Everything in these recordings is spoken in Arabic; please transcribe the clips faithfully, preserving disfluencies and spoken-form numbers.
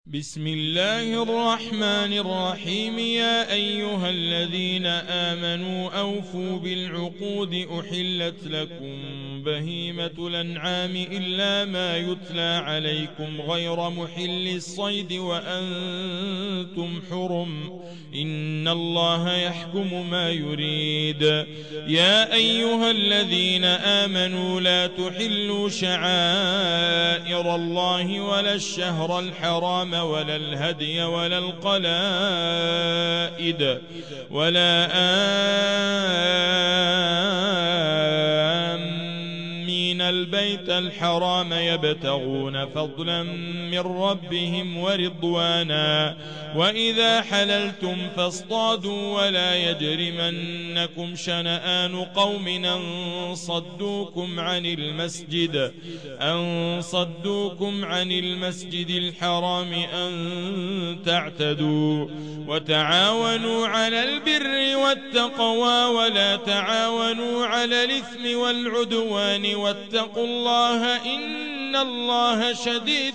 بسم الله الرحمن الرحيم. يا أيها الذين آمنوا أوفوا بالعقود. أحلت لكم بهيمة الأنعام إلا ما يتلى عليكم غير محل الصيد وأنتم حرم. إن الله يحكم ما يريد. يا أيها الذين آمنوا لا تحلوا شعائر الله ولا الشهر الحرام ولا الهدي ولا القلائد ولا آمين البيت الحرام يبتغون فضلا من ربهم ورضوانا. وإذا حللتم فاصطادوا ولا يجرمنكم شنآن قوم أن صدوكم عن المسجد أن صدوكم عن المسجد الحرام أن تعتدوا. وتعاونوا على البر والتقوى ولا تعاونوا على الإثم والعدوان واتقوا الله إن الله شديد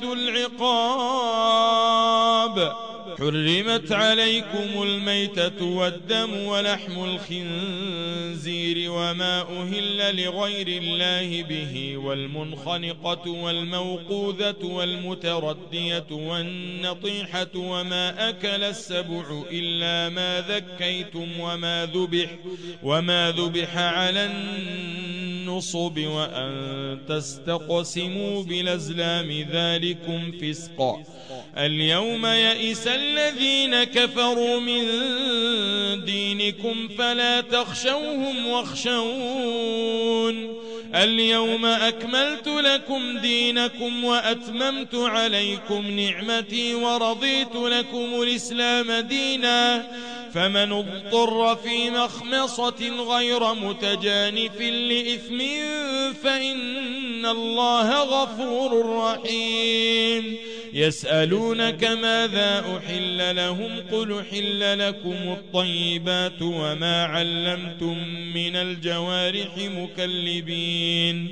العقاب. حرمت عليكم الميتة والدم ولحم الخنزير وما أهل لغير الله به والمنخنقة والموقوذة والمتردية والنطيحة وما أكل السبع إلا ما ذكيتم وما ذبح وما ذبح على النصب وأن تستقسموا بالأزلام ذلكم فسق. اليوم يئس الذين كفروا من دينكم فلا تخشوهم واخشون. اليوم أكملت لكم دينكم وأتممت عليكم نعمتي ورضيت لكم الإسلام دينا. فمن اضطر في مخمصة غير متجانف لإثم فإن الله غفور رحيم. يسألونك ماذا أحل لهم قل أحل لكم الطيبات وما علمتم من الجوارح مكلبين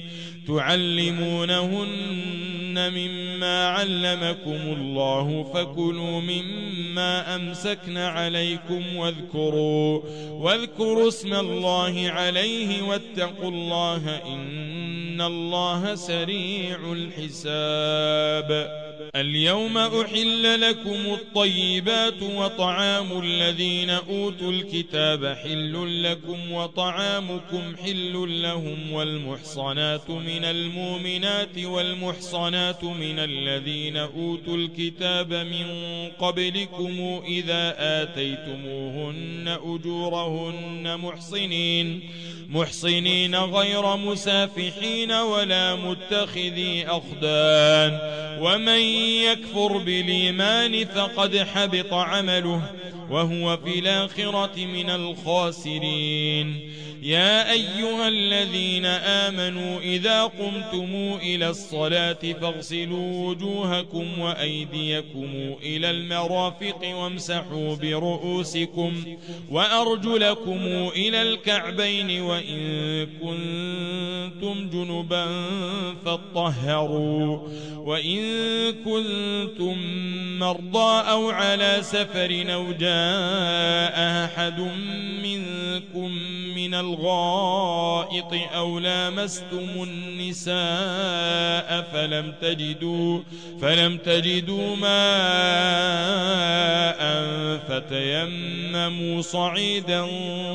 تعلمونهن مما علمكم الله فكلوا مما أمسكن عليكم واذكروا, واذكروا اسم الله عليه واتقوا الله إن الله سريع الحساب. اليوم أحل لكم الطيبات وطعام الذين أوتوا الكتاب حل لكم وطعامكم حل لهم والمحصنات من المؤمنات والمحصنات من الذين أوتوا الكتاب من قبلكم إذا آتيتموهن أجورهن محصنين محصنين غير مسافحين ولا متخذي أخدان. ومن يكفر بالإيمان فقد حبط عمله وهو في الآخرة من الخاسرين. يا أيها الذين آمنوا إذا قمتم إلى الصلاة فاغسلوا وجوهكم وأيديكم إلى المرافق وامسحوا برؤوسكم وأرجلكم إلى الكعبين وإن كنتم جنبا فاطهروا وإن كنتم مرضى أو على سفر أو جاء أحد منكم من الغائط أو لامستم النساء فلم تجدوا فلم تجدوا ماء فتيمموا صعيدا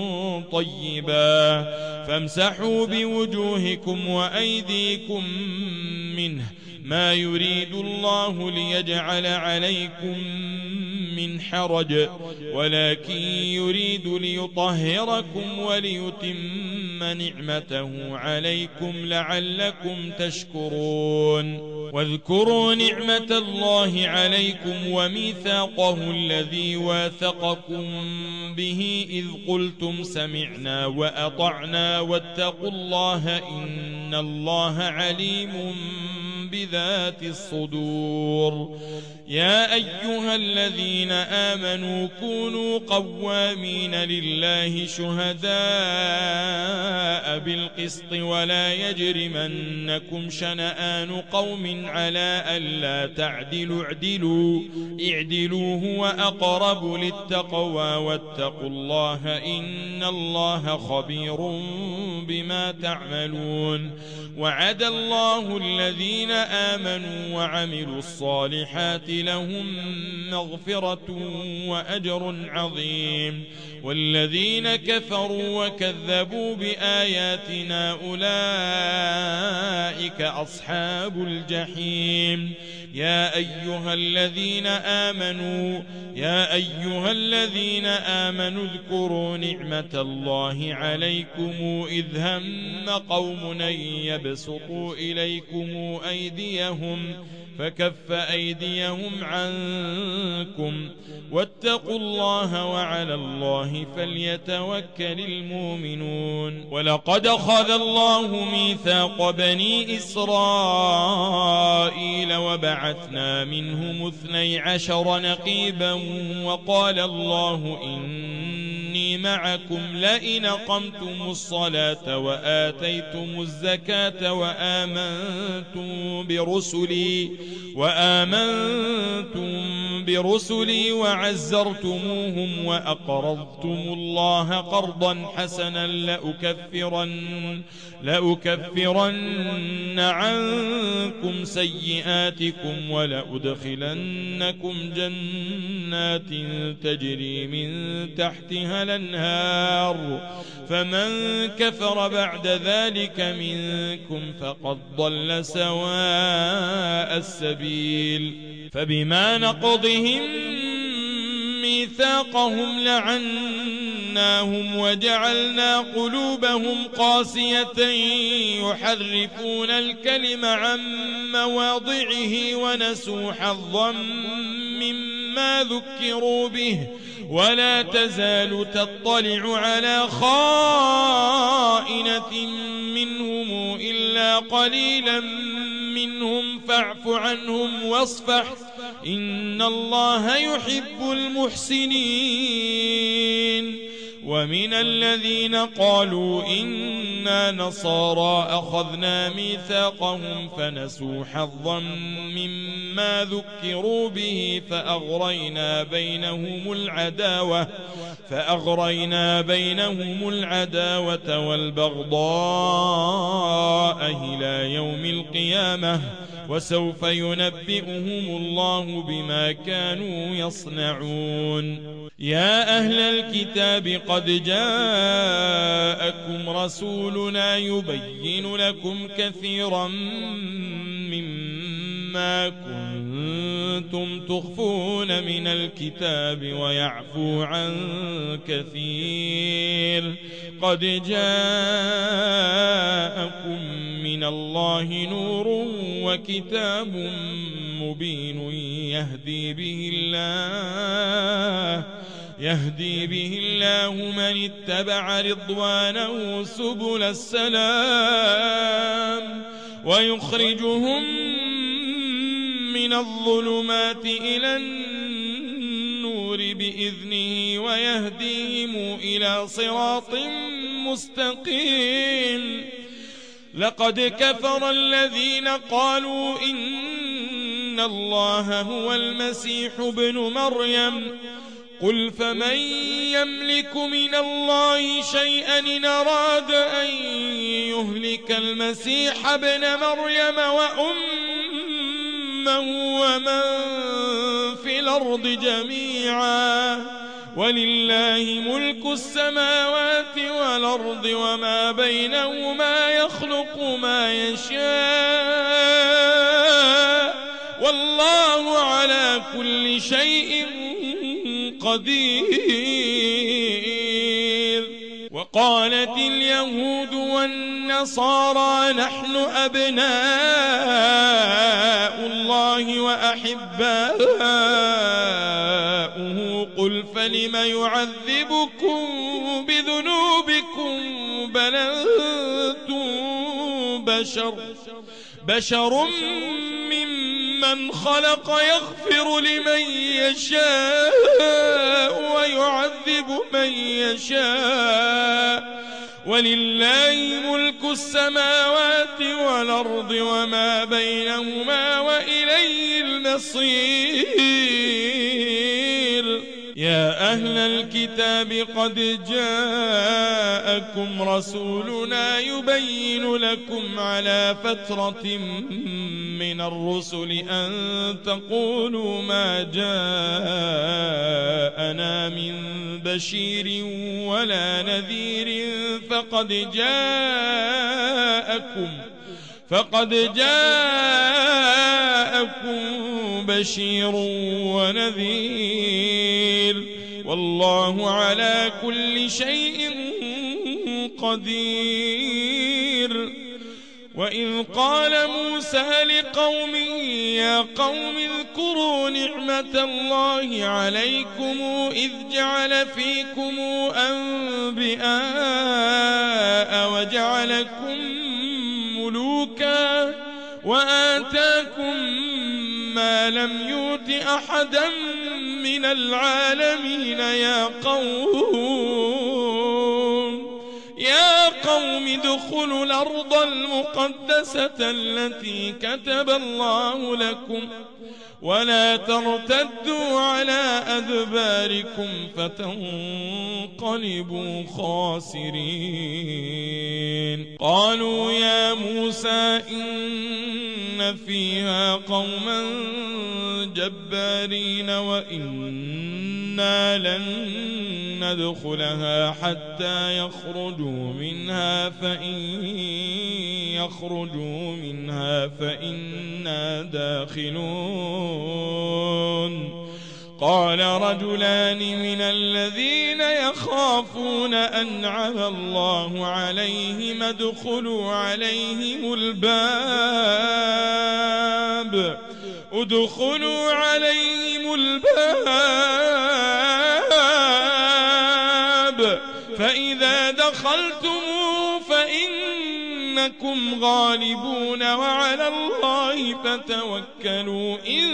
طيبا فامسحوا بوجوهكم وأيديكم منه ما يريد الله ليجعل عليكم من حرج ولكن يريد ليطهركم وليتم نعمته عليكم لعلكم تشكرون. واذكروا نعمة الله عليكم وميثاقه الذي واثقكم به إذ قلتم سمعنا وأطعنا واتقوا الله إن الله عليم بذات الصدور. يا أيها الذين آمنوا كونوا قوامين لله شهداء بالقسط ولا يجرمنكم شنآن قوم على ألا تعدلوا اعدلوا اعدلوا هو أقرب للتقوى واتقوا الله إن الله خبير بما تعملون وعد الله الذين آمنوا وعملوا الصالحات لهم مغفرة وأجر عظيم والذين كفروا وكذبوا بآياتنا أولئك أصحاب الجحيم يا أيها الذين آمنوا يا أيها الذين آمنوا اذكروا نعمة الله عليكم إذ هم قوم أن يبسطوا إليكم أيديهم فكف أيديهم عنكم واتقوا الله وعلى الله فليتوكل المؤمنون ولقد أخذ الله ميثاق بني إسرائيل وبعثنا منهم اثني عشر نقيبا وقال الله إني معكم لئن أقمتم الصلاة وآتيتم الزكاة وآمنتم برسلي وآمنتم برسلي وعزرتموهم وأقرضتم الله قرضا حسنا لأكفرن, لأكفرن عنكم سيئاتكم ولأدخلنكم جنات تجري من تحتها الأنهار فمن كفر بعد ذلك منكم فقد ضل سواء السبيل فبما نقضهم ميثاقهم لعناهم وجعلنا قلوبهم قاسية يحرفون الكلم عن مواضعه ونسوا حظا مما ذكروا به ولا تزال تطلع على خائنة منهم إلا قليلا منهم فاعف عنهم واصفح إن الله يحب المحسنين ومن الذين قالوا إنا نصارى أخذنا ميثاقهم فنسوا حظا مما ذكروا به فأغرينا بينهم العداوة فأغرينا بينهم العداوة والبغضاء إلى يوم القيامة وسوف ينبئهم الله بما كانوا يصنعون يا أهل الكتاب قد جاءكم رسولنا يبين لكم كثيرا مما كنتم تخفون من الكتاب ويعفو عن كثير قد جاءكم من الله نور وكتاب مبين يهدي به الله يهدي به الله من اتبع رضوانه سبل السلام ويخرجهم من الظلمات إلى النور بإذنه ويهديهم إلى صراط مستقيم لقد كفر الذين قالوا إن الله هو المسيح ابن مريم قل فمن يملك من الله شيئا إن أراد أن يهلك المسيح ابن مريم وأمه ومن في الأرض جميعا ولله ملك السماوات والأرض وما بينهما يخلق ما يشاء والله على كل شيء قدير وقالت اليهود والنصارى نحن أبناء الله وأحباؤه قل فلم يعذبكم بذنوبكم بل أنتم بشر بشر ممن من خلق يغفر لمن يشاء ويعذب من يشاء ولله ملك السماوات والأرض وما بينهما وإليه المصير. يا أهل الكتاب قد جاءكم رسولنا يبين لكم على فترة من الرسل أن تقولوا ما جاءنا من بشير ولا نذير فقد جاءكم فقد جاءكم بشير ونذير والله على كل شيء قدير. وإذ قال موسى لقومه يا قوم اذكروا نعمة الله عليكم إذ جعل فيكم أنبياء وجعلكم ملوكا وآتاكم ما لم يؤت أحدا من العالمين يا قوم يا قوم ادخلوا الأرض المقدسة التي كتب الله لكم ولا ترتدوا على أدباركم فتنقلبوا خاسرين. قالوا يا موسى إن فيها قوما جبارين وإنا لن ندخلها حتى يخرجوا منها فإن يخرجوا منها فإنا داخلون. قال رجلان من الذين يخافون أنعم الله عليهم ادخلوا عليهم الباب ادخلوا عليهم الباب فإذا دخلتموه فإنكم غالبون وعلى الله فتوكلوا إن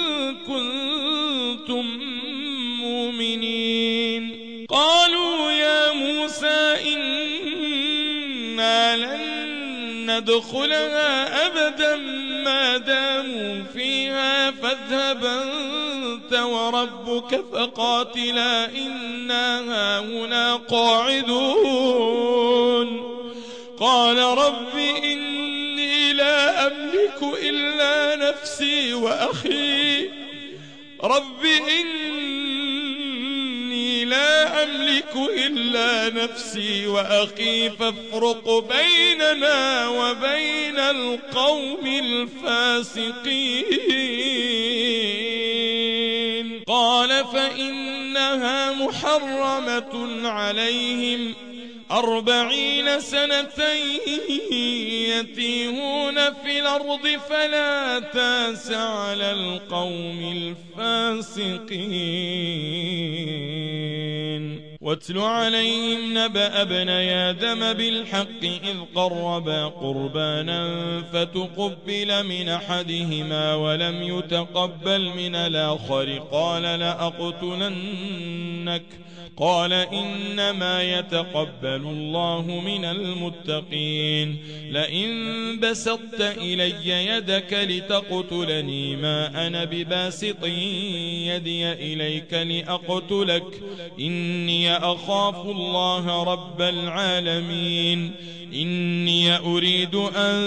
كنتم مؤمنين. قالوا يا موسى إنا لن ندخلها أبدا ما داموا فيها فاذهب أنت وربك فقاتلا إنا هاهنا قاعدون. قال رب إني لا أملك إلا نفسي وأخي رب إني لا أملك إلا نفسي وأخي فافرق بيننا وبين القوم الفاسقين. قال فإنها محرمة عليهم أربعين سنة يتيهون في الأرض فلا تاس على القوم الفاسقين. واتل عليهم نبأ ابني آدم بالحق إذ قربا قربانا فتقبل من أحدهما ولم يتقبل من الآخر قال لأقتلنك قال إنما يتقبل الله من المتقين. لئن بسطت إلي يدك لتقتلني ما أنا بباسط يدي إليك لأقتلك إني أخاف الله رب العالمين. إني أريد أن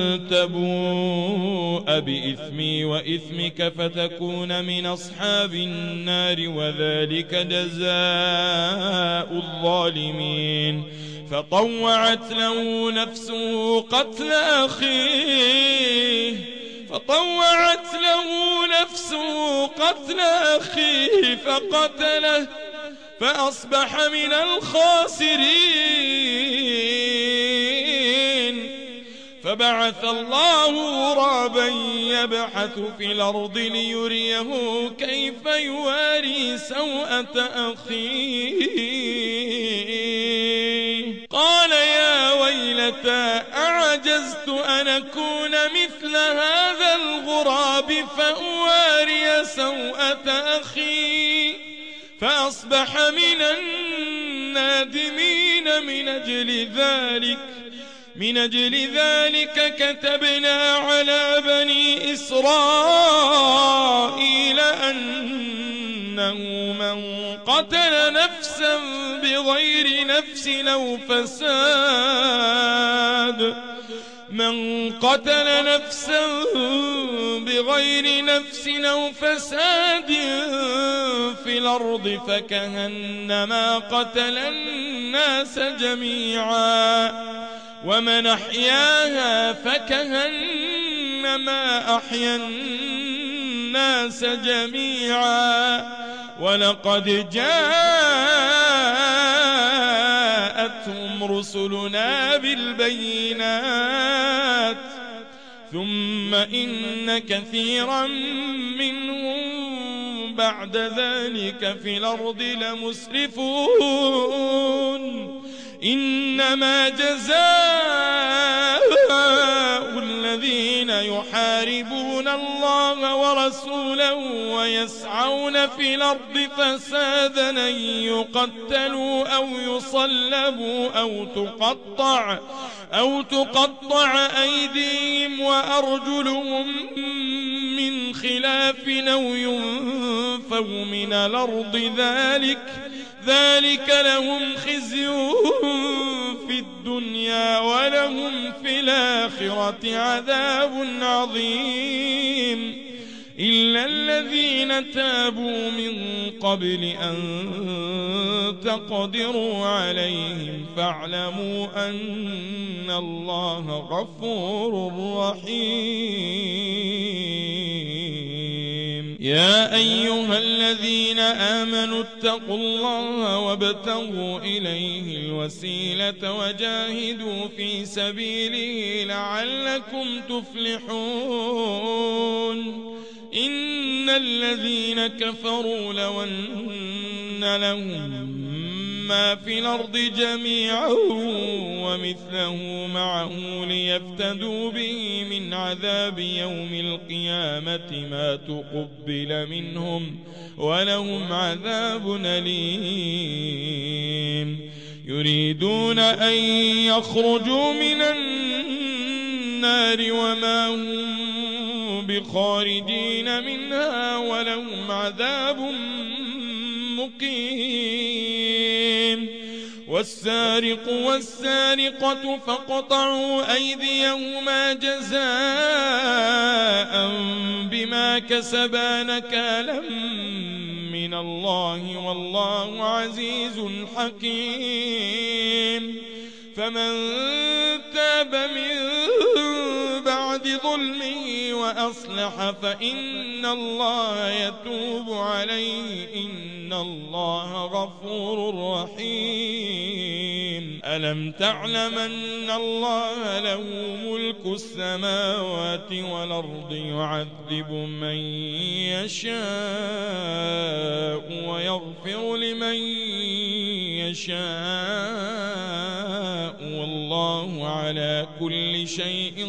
تبوء بإثمي وإثمك فتكون من أصحاب النار وذلك جزاء الظالمين. فطوعت له نفسه قتل أخيه فطوعت له نفسه قتل أخيه فقتله فأصبح من الخاسرين. فبعث الله غرابا يبحث في الأرض ليريه كيف يواري سوءة أخيه. قال يا ويلتى أعجزت أن أكون مثل هذا الغراب الغراب فأواري سوءة أخي فأصبح من النادمين. من أجل ذلك من أجل ذلك كتبنا على بني إسرائيل أنه من قتل نفسا بغير نفس أو فساد من قتل نفسا بغير نفس أو فساد في الأرض فكأنما قتل الناس جميعا ومن أحياها فكأنما أحيا الناس جميعا ولقد جاءتهم رسلنا بالبينات ثم إن كثيرا منهم بعد ذلك في الأرض لمسرفون. إنما جزاء الذين يحاربون الله ورسوله ويسعون في الأرض فسادا أن يقتلوا أو يصلبوا أو تقطع أو تقطع أيديهم وأرجلهم من خلاف أو ينفوا من الأرض ذلك ذلك لهم خزي في الدنيا ولهم في الآخرة عذاب عظيم. إلا الذين تابوا من قبل أن تقدروا عليهم فاعلموا أن الله غفور رحيم. يا أيها الذين آمنوا اتقوا الله وابتغوا إليه الوسيلة وجاهدوا في سبيله لعلكم تفلحون. إن الذين كفروا لو أن لهم ما في الأرض جميعا ومثله معه ليفتدوا به من عذاب يوم القيامة ما تقبل منهم ولهم عذاب أليم. يريدون أن يخرجوا من النار وما هم بخارجين منها ولهم عذاب مقيم. والسارق والسارقة فاقطعوا أيديهما جزاء بما كسبا نكالا من الله والله عزيز حكيم. فمن تاب من بعد ظلمه وأصلح فإن الله يتوب عليه إن الله غفور رحيم. ألم تعلم أن الله له ملك السماوات والأرض يعذب من يشاء ويغفر لمن يشاء والله على كل شيء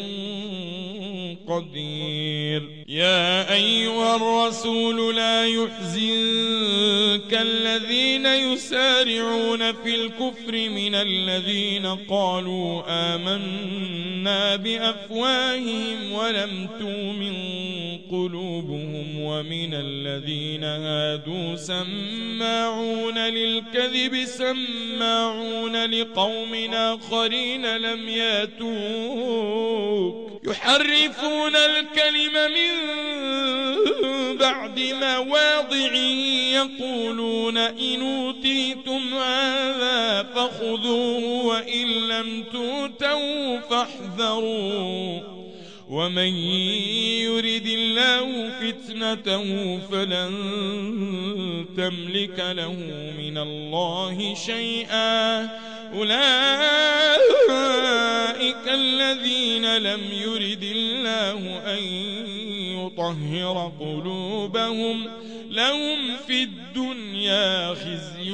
قدير. يا أيها الرسول لا يحزنك الذين يسارعون في الكفر من الذين قالوا آمنا بأفواههم ولم تؤمن قلوبهم ومن الذين هادوا سماعون للكذب سماعون لقوم آخرين لم ياتوك يحرفون الكلم من بعد مواضعه يقولون إن أوتيتم هذا فخذوه وإن لم تؤتوا فاحذروا ومن يرد الله فتنته فلن تملك له من الله شيئا أولئك الذين لم يرد الله أن يطهر قلوبهم لهم في الدنيا خزي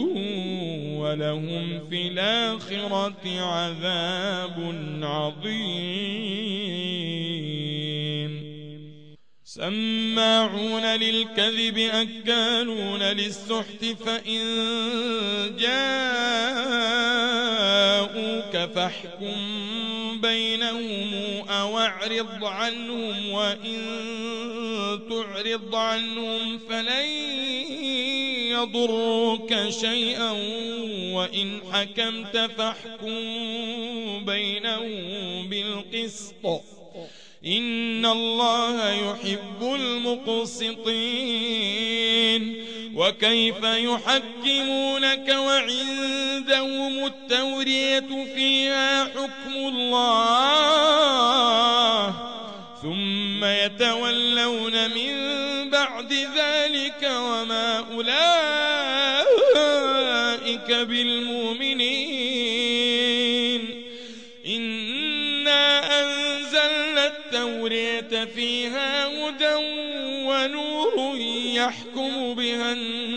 ولهم في الآخرة عذاب عظيم. سماعون للكذب أكالون للسحت فإن جاءوك فاحكم بينهم أو اعرض عنهم وإن تعرض عنهم فلن يضروك شيئا وإن حكمت فاحكم بينهم بالقسط إن الله يحب المقسطين. وكيف يحكمونك وعندهم التوراة فيها حكم الله ثم يتولون من بعد ذلك وما أولئك بالمؤمنين. إنا أنزلنا التوراة فيها هدى ونور يحكم بها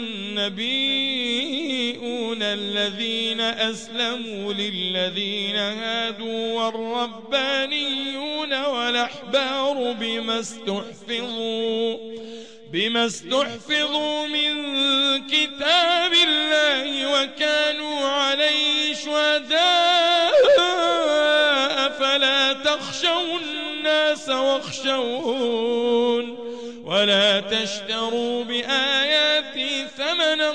النبيون الذين أسلموا للذين هادوا والربانيون والأحبار بما استحفظوا بما استحفظوا من كتاب الله وكانوا عليه شهداء فلا تخشوا الناس واخشون ولا تشتروا بآياتي ثمنا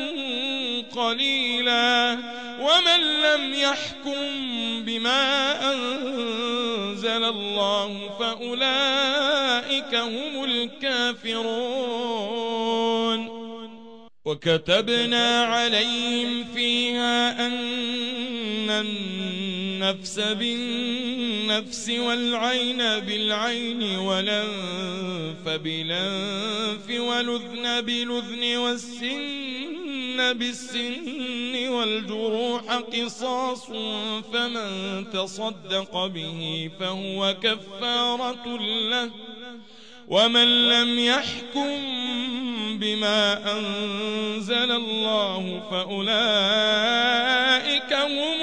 قليلا ومن لم يحكم بما أنزل الله فأولئك هم الكافرون. وكتبنا عليهم فيها أن النفس بالنفس والعين بالعين والأنف بالأنف والأذن بالأذن والسن بالسن والجروح قصاص فمن تصدق به فهو كفارة له ومن لم يحكم بما أنزل الله فأولئك هم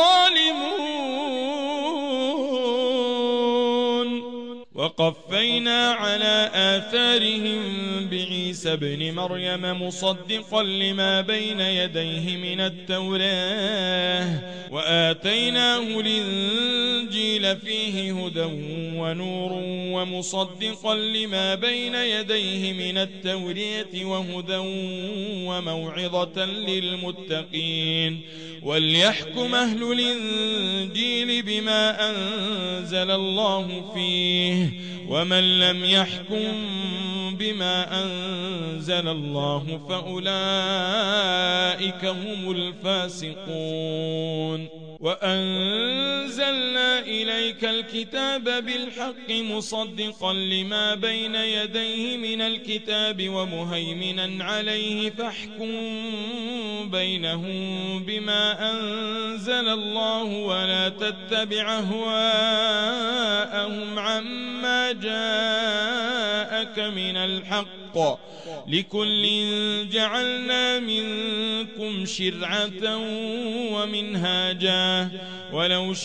الظالمون. وقفينا على آثارهم بعيسى ابن مريم مصدقا لما بين يديه من التوراة وآتيناه الإنجيل فيه هدى ونور ومصدقا لما بين يديه من التوراة وهدى وموعظة للمتقين. وليحكم أهل الإنجيل بما أنزل الله فيه ومن لم يحكم بما أنزل الله فأولئك هم الفاسقون. وأنزلنا إليك الكتاب بالحق مصدقا لما بين يديه من الكتاب ومهيمنا عليه فاحكم بينهم بما أنزل الله ولا تتبع أهواءهم عما جاءك من الحق لكل جعلنا منكم شرعة ومنهاجا ولو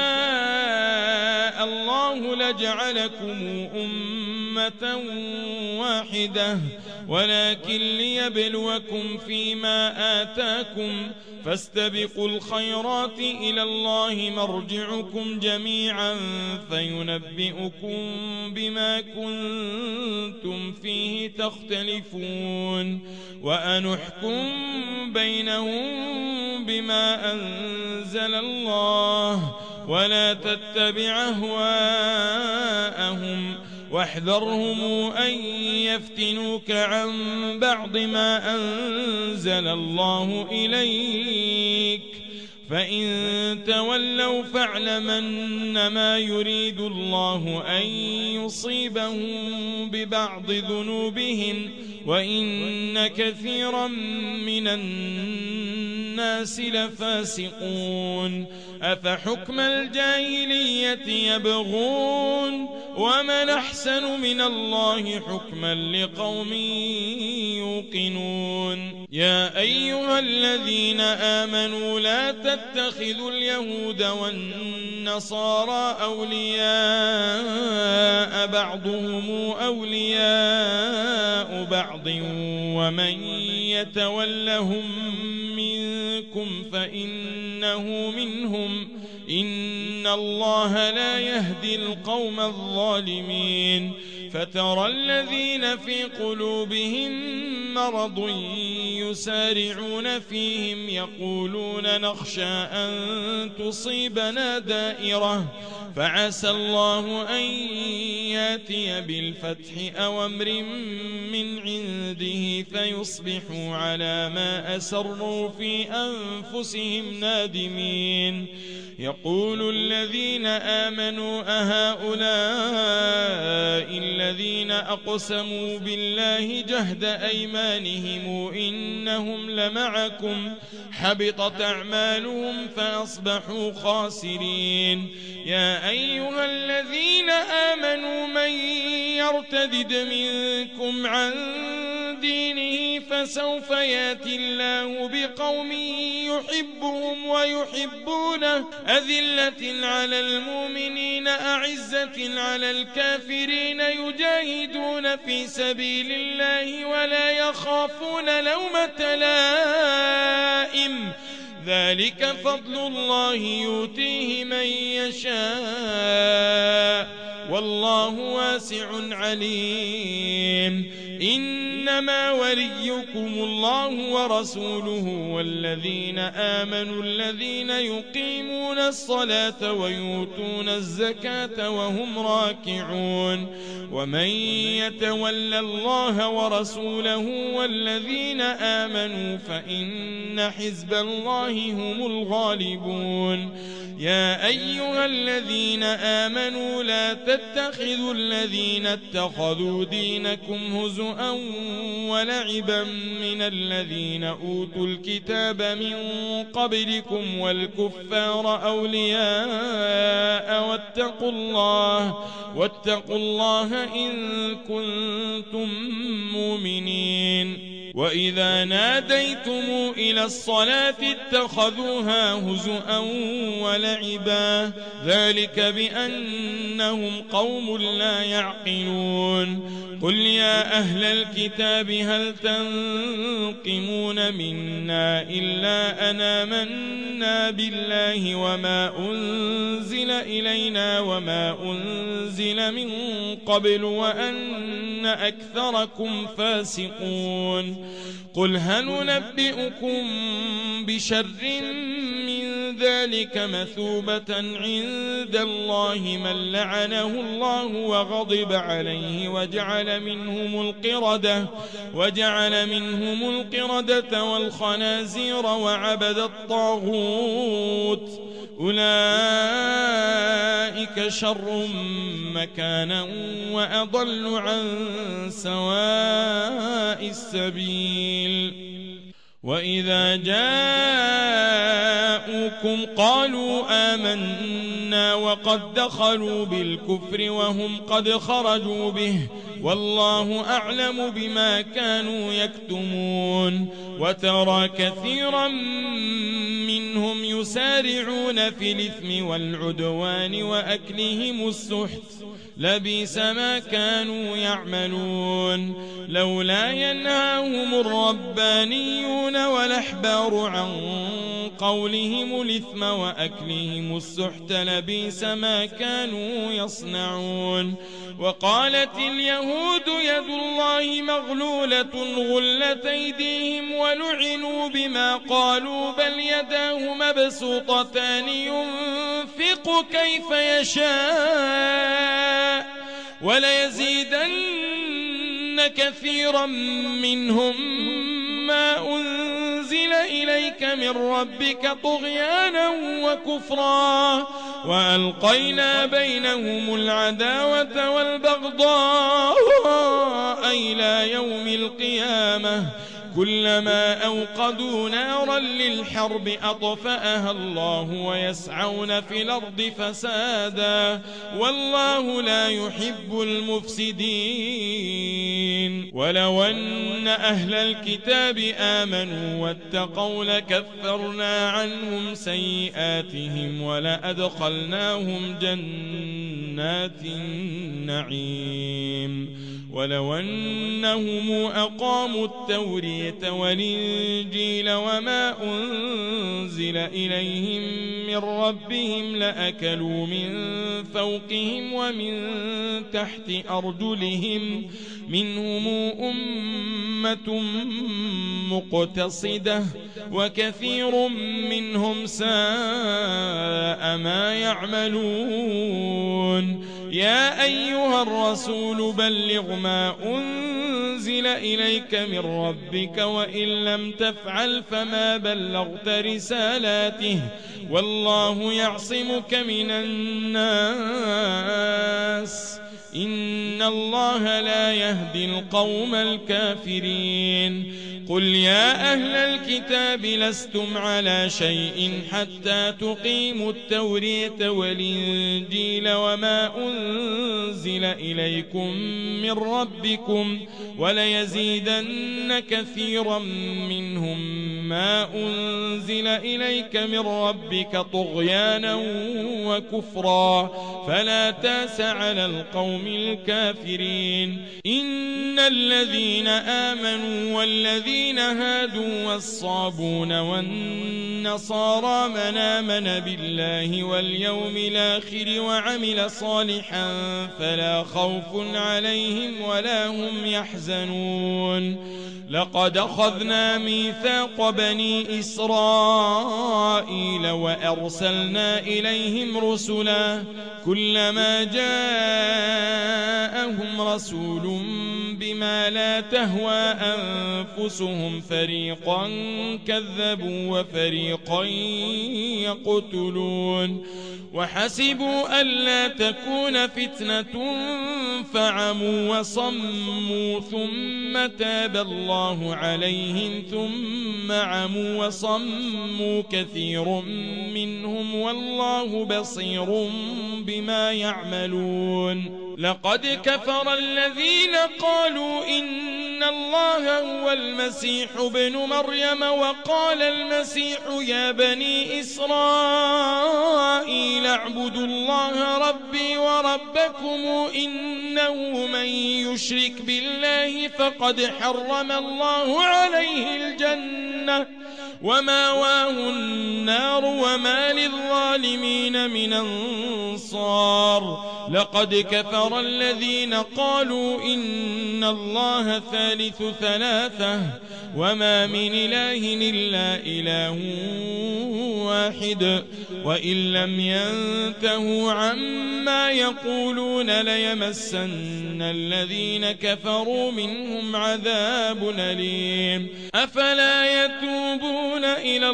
شاء الله لجعلكم أمة واحدة ولكن ليبلوكم فيما آتاكم فاستبقوا الخيرات إلى الله مرجعكم جميعا فينبئكم بما كنتم فيه تختلفون. وأنحكم بينهم بما أنزل الله ولا تتبع أهواءهم واحذرهم أن يفتنوك عن بعض ما أنزل الله إليك فإن تولوا فاعلم أنما يريد الله أن يصيبهم ببعض ذنوبهم وإن كثيرا من الناس لفاسقون. أفحكم الجاهلية يبغون ومن أحسن من الله حكما لقوم يوقنون. يا أيها الذين آمنوا لا تتخذوا اليهود والنصارى أولياء بعضهم أولياء بعض ومن يتولهم منكم فإنه منهم إن الله لا يهدي القوم الظالمين فترى الذين في قلوبهم مرض يسارعون فيهم يقولون نخشى أن تصيبنا دائرة فعسى الله أن ياتي بالفتح أو أمر من عنده فيصبحوا على ما أسروا في أنفسهم نادمين يقول الذين آمنوا أهؤلاء الذين أقسموا بالله جهد أيمانهم إنهم لمعكم حبطت أعمالهم فأصبحوا خاسرين يا أيها الذين آمنوا من يرتدد منكم عن دينه فسوف ياتي الله بقوم يحبهم ويحبونه أذلة على المؤمنين أعزة على الكافرين يجاهدون في سبيل الله ولا يخافون لومة لائم ذلك فضل الله يؤتيه من يشاء والله واسع عليم إنما وليكم الله ورسوله والذين آمنوا الذين يقيمون الصلاة ويؤتون الزكاة وهم راكعون ومن يتول الله ورسوله والذين آمنوا فإن حزب الله هم الغالبون يا أيها الذين آمنوا لا تتخذوا الذين اتخذوا دينكم هزؤا ولعبا من الذين أوتوا الكتاب من قبلكم والكفار أولياء واتقوا الله واتقوا الله إن كنتم مؤمنين وإذا ناديتم إلى الصلاة اتخذوها هزؤا ولعبا ذلك بأنهم قوم لا يعقلون قل يا أهل الكتاب هل تنقمون منا إلا أن آمنا بالله وما أنزل إلينا وما أنزل من قبل وأن أكثركم فاسقون قل هل ننبئكم بشر من ذلك مثوبة عند الله من لعنه الله وغضب عليه وجعل منهم القردة وجعل منهم القردة والخنازير وعبد الطاغوت أولئك شر مكانا وأضل عن سواء السبيل وإذا جاءوكم قالوا آمنا وقد دخلوا بالكفر وهم قد خرجوا به والله أعلم بما كانوا يكتمون وترى كثيرا منهم يسارعون في الإثم والعدوان وأكلهم السحت لبئس ما كانوا يعملون لولا ينهاهم الربانيون والأحبار عن قولهم الإثم وأكلهم السحت لبئس ما كانوا يصنعون وقالت اليهود يد الله مغلولة غلت أيديهم ولعنوا بما قالوا بل يداه مبسوطتان ينفق كيف يشاء وليزيدن كثيرا منهم ما أنزل إليك من ربك طغيانا وكفرا وألقينا بينهم العداوة والبغضاء إلى يوم القيامة كلما أوقدوا نارا للحرب أطفأها الله ويسعون في الأرض فسادا والله لا يحب المفسدين ولو أن أهل الكتاب آمنوا واتقوا لكفرنا عنهم سيئاتهم ولأدخلناهم جنات النعيم ولو أنهم أقاموا التوراة والإنجيل وما أنزل إليهم من ربهم لأكلوا من فوقهم ومن تحت أرجلهم منهم أمة مقتصدة وكثير منهم ساء ما يعملون يا أيها الرسول بلغ ما أنزل إليك من ربك وإن لم تفعل فما بلغت رسالاته والله يعصمك من الناس إن الله لا يهدي القوم الكافرين قل يا أهل الكتاب لستم على شيء حتى تقيموا التوراة والإنجيل وما أنزل إليكم من ربكم وليزيدن كثيرا منهم ما أنزل إليك من ربك طغيانا وكفرا فلا تاس على القوم الكافرين إن الذين آمنوا والذين هادوا والصابون والنصارى من آمن بالله واليوم الآخر وعمل صالحا فلا خوف عليهم ولا هم يحزنون لقد أخذنا ميثاق بني إسرائيل وأرسلنا إليهم رسلا كلما جاءهم رسول بما لا تهوى أنفسهم فريقا كذبوا وفريقا يقتلون وحسبوا ألا تكون فتنة فعموا وصموا ثم تاب الله عليهم ثم عموا وصموا كثير منهم والله بصير بما يعملون لقد كفر الذين قالوا إن الله هو المسيح ابن مريم وقال المسيح يا بني إسرائيل اعبدوا الله ربي وربكم إنه من يشرك بالله فقد حرم الله عليه الجنة وماواه النار وما للظالمين من أنصار لقد كفر الذين قالوا إن الله ثالث ثلاثة وما من إله إلا إله واحد وإن لم ينتهوا عما يقولون ليمسن الذين كفروا منهم عذاب أليم أفلا يتوبون إلى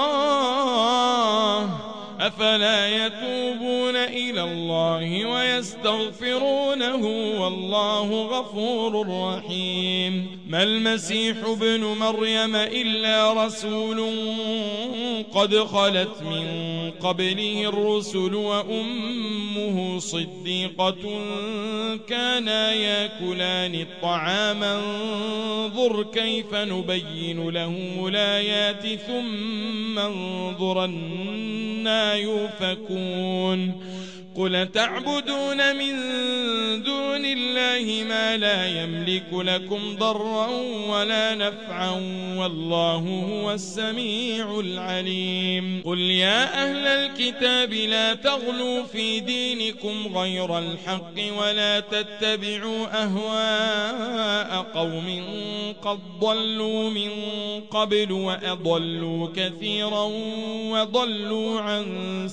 الله أفلا يتوبون إلى الله ويستغفرونه والله غفور رحيم ما المسيح ابن مريم إلا رسول قد خلت من قبله الرسل وأمه صديقة كانا يأكلان الطعام انظر كيف نبين لهم الآيات ثم انظر أنى يؤفكون قل تعبدون من دون الله ما لا يملك لكم ضرا ولا نفعا والله هو السميع العليم قل يا أهل الكتاب لا تغلوا في دينكم غير الحق ولا تتبعوا أهواء قوم قد ضلوا من قبل وأضلوا كثيرا وضلوا عن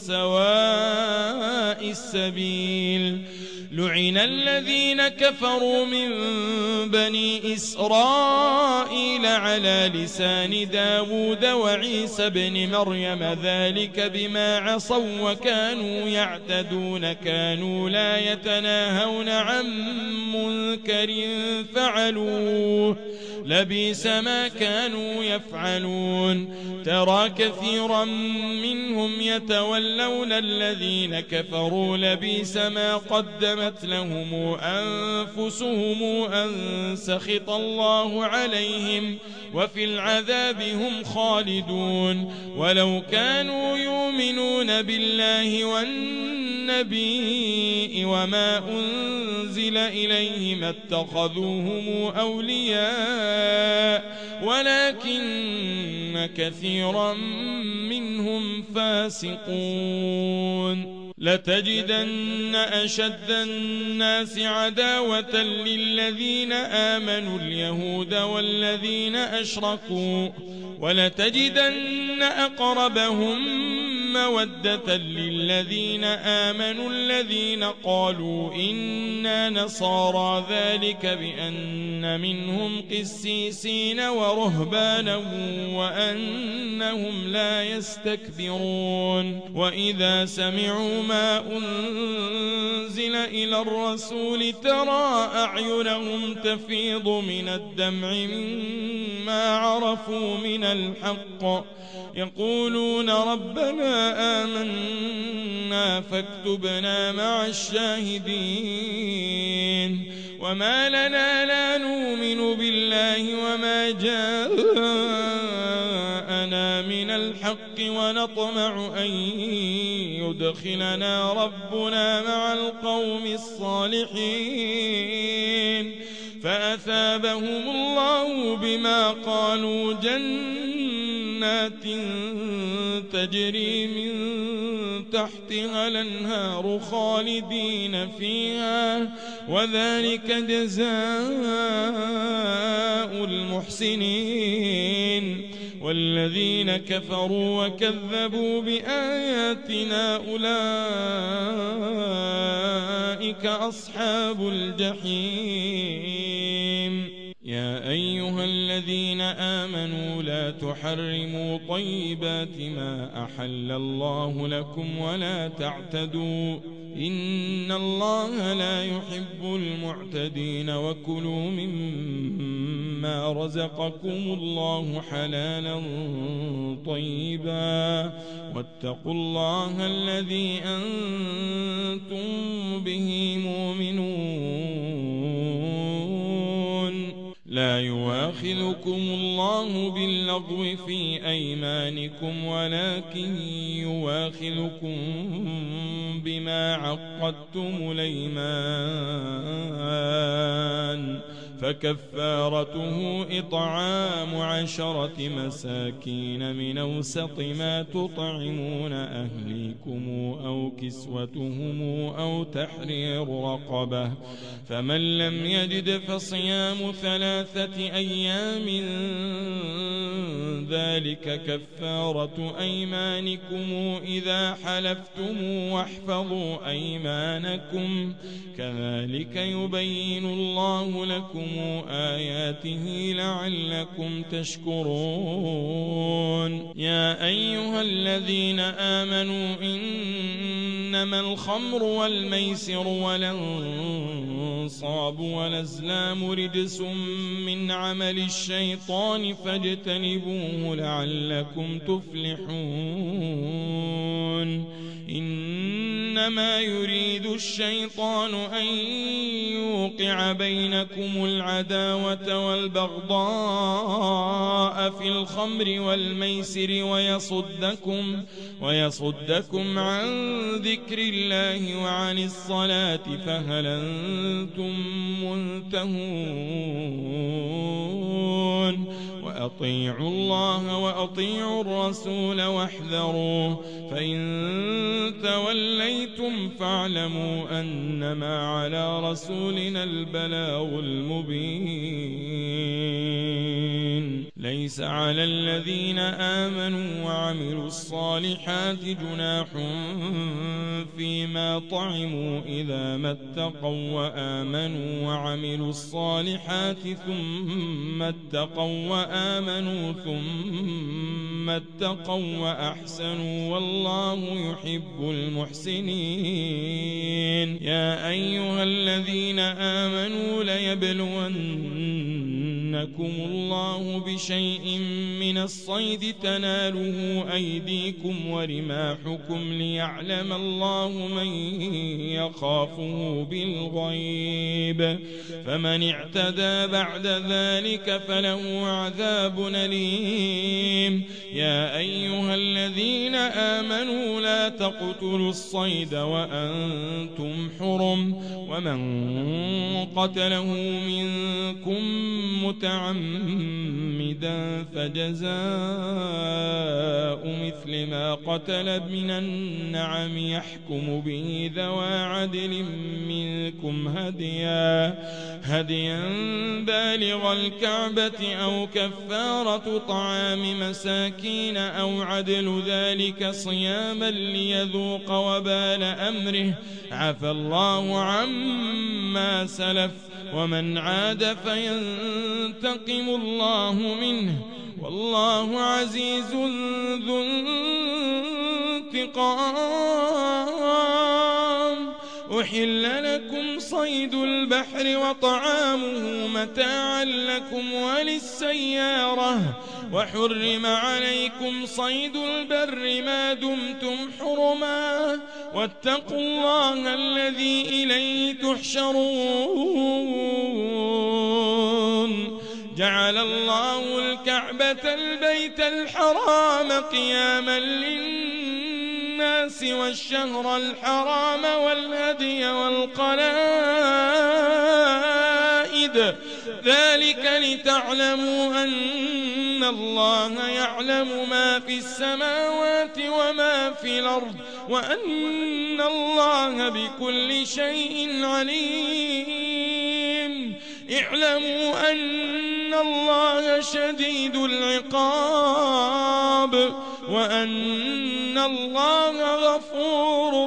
سواء السبيل لعن الذين كفروا من بني إسرائيل على لسان داود وعيسى بن مريم ذلك بما عصوا وكانوا يعتدون كانوا لا يتناهون عن منكر فعلوه لبئس ما كانوا يفعلون ترى كثيرا منهم يتولون الذين كفروا لبئس ما قدمت لهم أنفسهم أن سخط الله عليهم وفي العذاب هم خالدون ولو كانوا يؤمنون بالله والنبي وما أنزل إليه ما اتخذوهم أولياء ولكن كثيرا منهم فاسقون لتجدن أشد الناس عداوة للذين آمنوا اليهود والذين أشركوا ولتجدن أقربهم مودة للذين آمنوا الذين قالوا إنا نصارى ذلك بأن منهم قسيسين ورهبانا وأنهم لا يستكبرون وإذا سمعوا ما أنزل إلى الرسول ترى أعينهم تفيض من الدمع مما عرفوا من الحق يقولون ربنا آمنا فاكتبنا مع الشاهدين وما لنا لا نؤمن بالله وما جاءنا من الحق ونطمع أن يدخلنا ربنا مع القوم الصالحين فأثابهم الله بما قالوا جنات تجري من تحتها الأنهار خالدين فيها وذلك جزاء المحسنين والذين كفروا وكذبوا بآياتنا أولئك أصحاب الجحيم يا أيها الذين آمنوا لا تحرموا طيبات ما أحل الله لكم ولا تعتدوا إن الله لا يحب المعتدين وكلوا مما رزقكم الله حلالا طيبا واتقوا الله الذي أنتم به مؤمنون لا يواخذكم الله باللغو في أيمانكم ولكن يواخذكم بما عقدتم الأيمان فكفارته إطعام عشرة مساكين من أوسط ما تطعمون أهليكم أو كسوتهم أو تحرير رقبة فمن لم يجد فصيام ثلاثة أيام ذلك كفارة أيمانكم إذا حلفتم واحفظوا أيمانكم كذلك يبين الله لكم آياته لعلكم تشكرون يا أيها الذين آمنوا إنما الخمر والميسر والأنصاب والأزلام رجس من عمل الشيطان فاجتنبوه لعلكم تفلحون إنما يريد الشيطان أن يوقع بينكم العداوة والبغضاء في الخمر والميسر ويصدكم, ويصدكم عن ذكر الله وعن الصلاة فهل أنتم منتهون وأطيعوا الله وأطيعوا الرسول واحذروا فإن توليتم فاعلموا أنما على رسولنا البلاغ المبين ليس على الذين آمنوا وعملوا الصالحات جناح فيما طعموا إذا ما اتقوا وآمنوا وعملوا الصالحات ثم اتقوا وآمنوا ثم اتقوا وأحسنوا والله يحب المحسنين يا أيها الذين آمنوا ليبلون يبلونكم الله بشيء من الصيد تناله أيديكم ورماحكم ليعلم الله من يخافه بالغيب فمن اعتدى بعد ذلك فله عذاب أليم. يا أيها الذين آمنوا لا تقتلوا الصيد وأنتم حرم ومن قتله منكم متعمدا فجزاء مثل ما قتل من النعم يحكم به ذوى عدل منكم هديا هديا بالغ الكعبة أو كفارة طعام مساكين أو عدل ذلك صياما ليذوق وبال أمره عفى الله عما سلف ومن عاد فينتقم الله منه والله عزيز ذو انتقام. أحل لكم صيد البحر وطعامه متاعا لكم وللسيارة وحرم عليكم صيد البر ما دمتم حرما واتقوا الله الذي إليه تحشرون. جعل الله الكعبة البيت الحرام قياما للناس والشهر الحرام والهدي والقلائد ذلك لتعلموا أن الله يعلم ما في السماوات وما في الأرض وأن الله بكل شيء عليم. اعلموا أن الله شديد العقاب وأن الله غفور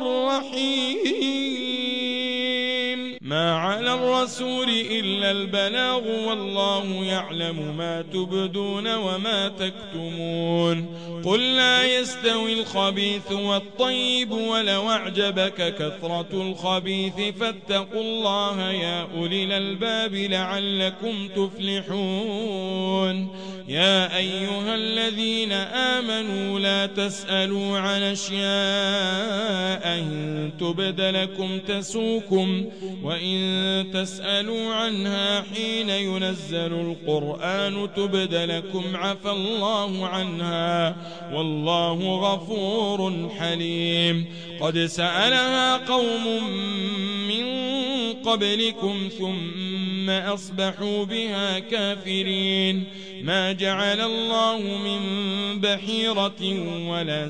رحيم. ما على الرسول إلا البلاغ والله يعلم ما تبدون وما تكتمون. قل لا يستوي الخبيث والطيب ولو أعجبك كثرة الخبيث فاتقوا الله يا أولي الألباب لعلكم تفلحون. يا أيها الذين آمنوا لا تسألوا عن أشياء إن تبد لكم تسوكم وإن تسألوا عنها حين ينزل القرآن تبد لكم عفى الله عنها والله غفور حليم. قد سألها قوم من قبلكم ثم أصبحوا بها كافرين. ما جعل الله من بحيرة ولا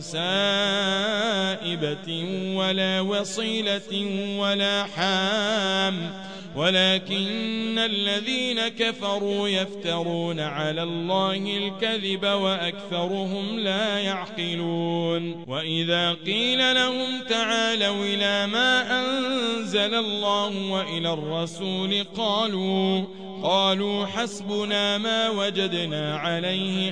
سائبة ولا وصيلة ولا حام ولكن الذين كفروا يفترون على الله الكذب وأكثرهم لا يعقلون. وإذا قيل لهم تعالوا إلى ما أنزل الله وإلى الرسول قالوا قالوا حسبنا ما وجدنا عليه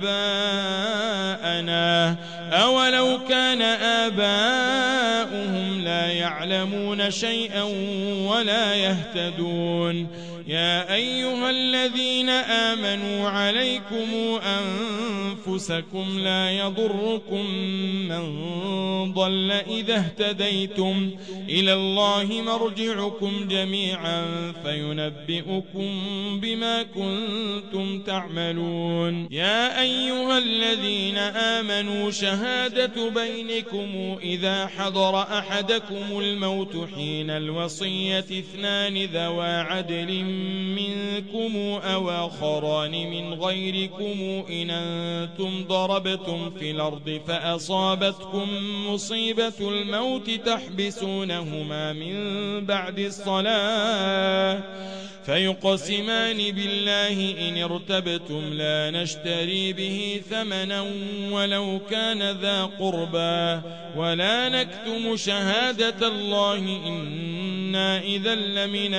آباءنا أولو كان آباؤهم لا يعلمون شيئا ولا يهتدون. يا أيها الذين آمنوا عليكم أنفسكم لا يضركم من ضل إذا اهتديتم إلى الله مرجعكم جميعا فينبئكم بما كنتم تعملون. يا أيها الذين آمنوا شهادة بينكم إذا حضر أحدكم الموت حين الوصية اثنان ذوى عدل منكم أو آخران من غيركم إن أنتم ضربتم في الأرض فأصابتكم مصيبة الموت تحبسونهما من بعد الصلاة فيقسمان بالله إن ارتبتم لا نشتري به ثمنا ولو كان ذا قربى ولا نكتم شهادة الله إنا إذا لمن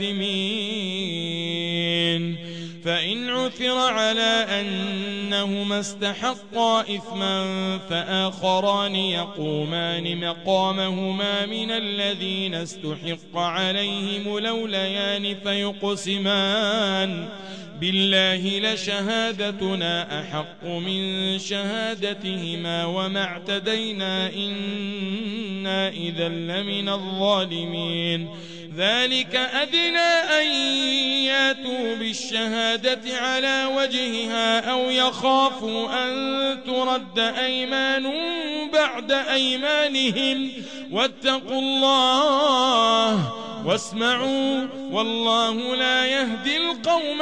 الآثمين. فإن عثر على أنهما استحقا إثما فآخران يقومان مقامهما من الذين استحق عليهم الأوليان فيقسمان بالله لشهادتنا أحق من شهادتهما وما اعتدينا إنا إذا لمن الظالمين ذلك أدنى أن ياتوا بالشهادة على وجهها أو يخافوا أن ترد أيمان بعد أيمانهم واتقوا الله واسمعوا والله لا يهدي القوم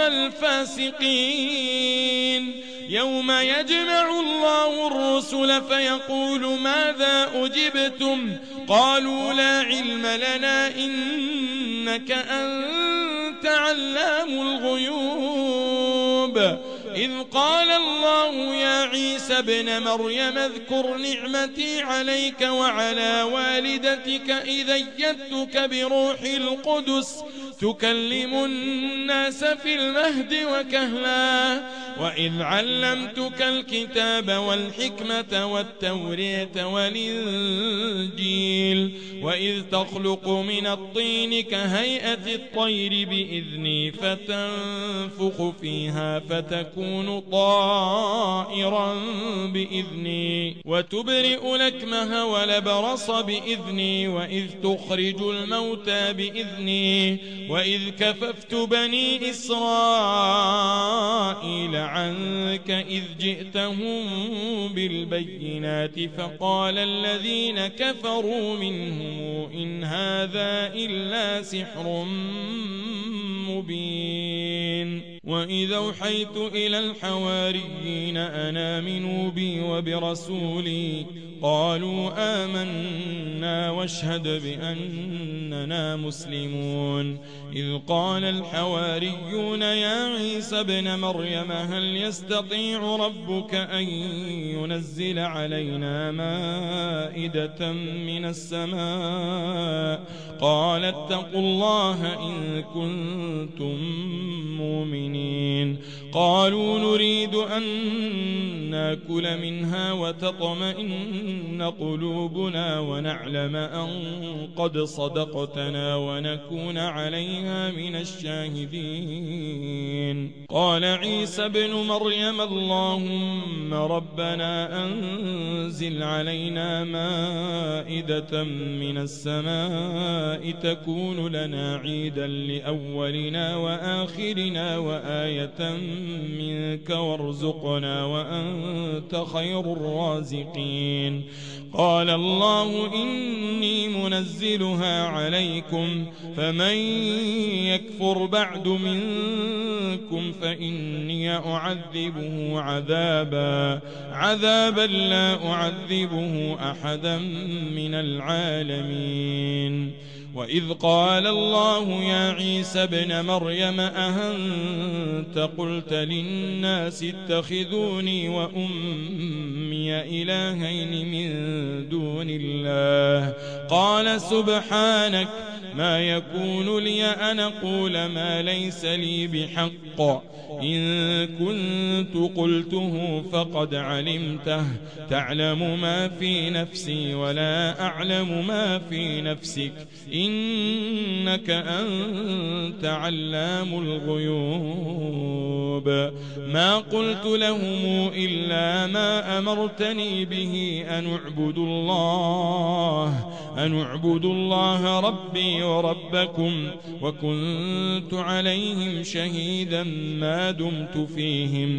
الفاسقين يوم يجمع الله الرسل فيقول ماذا أجبتم قالوا لا علم لنا إنك أنت علام الغيوب إذ قال الله يا عيسى ابن مريم اذكر نعمتي عليك وعلى والدتك إذ أيدتك بروح القدس تكلم الناس في المهد وكهلا وإذ علمتك الكتاب والحكمة والتوراة والإنجيل وإذ تخلق من الطين كهيئة الطير بإذني فتنفخ فيها فتكون طائرا بإذني وتبرئ الأكمه والأبرص بإذني وإذ تخرج الموتى بإذني وإذ كففت بني إسرائيل عنك إذ جئتهم بالبينات فقال الذين كفروا منهم إن هذا إلا سحر مبين وإذ أوحيت إلى الحواريين أن آمنوا بي وبرسولي قالوا آمنا واشهد بأننا مسلمون إذ قال الحواريون يا عيسى ابن مريم هل يستطيع ربك أن ينزل علينا مائدة من السماء قال اتقوا الله إن كنتم مؤمنين قالوا نريد أن نأكل منها وتطمئن قلوبنا ونعلم أن قد صدقتنا ونكون عليها من الشاهدين قال عيسى ابن مريم اللهم ربنا أنزل علينا مائدة من السماء تكون لنا عيدا لأولنا وآخرنا وآية منك وارزقنا وأنت خير الرازقين قال الله إني منزلها عليكم فمن يكفر بعد منكم فإني أعذبه عذابا عذابا لا أعذبه أحدا من العالمين وإذ قال الله يا عيسى ابن مريم أأنت قلت للناس اتخذوني وأمي إلهين من دون الله قال سبحانك ما يكون لي أن أقول ما ليس لي بحق إن كنت قلته فقد علمته تعلم ما في نفسي ولا أعلم ما في نفسك إنك أنت علام الغيوب ما قلت لهم إلا ما أمرتني به أن اعبدوا الله أن اعبدوا الله ربي وربكم وكنت عليهم شهيدا ما دمت فيهم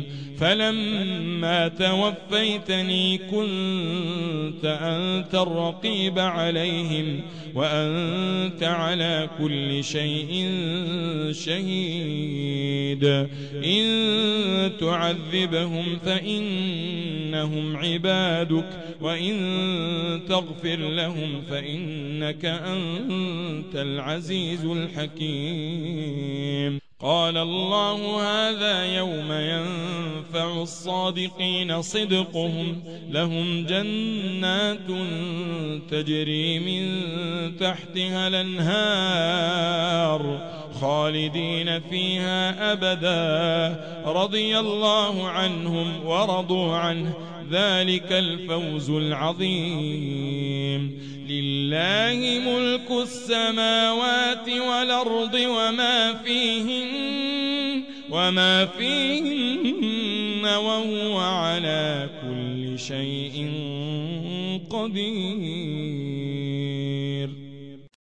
فلما توفيتني كنت أنت الرقيب عليهم وأنت على كل شيء شهيد إن تعذبهم فإنهم عبادك وإن تغفر لهم فإنك أنت العزيز الحكيم قال الله هذا يوم ينفع الصادقين صدقهم لهم جنات تجري من تحتها الأنهار خالدين فيها أبدا رضي الله عنهم ورضوا عنه ذلك الفوز العظيم لله ملك السماوات والأرض وما فيهن وما فيهن وهو على كل شيء قدير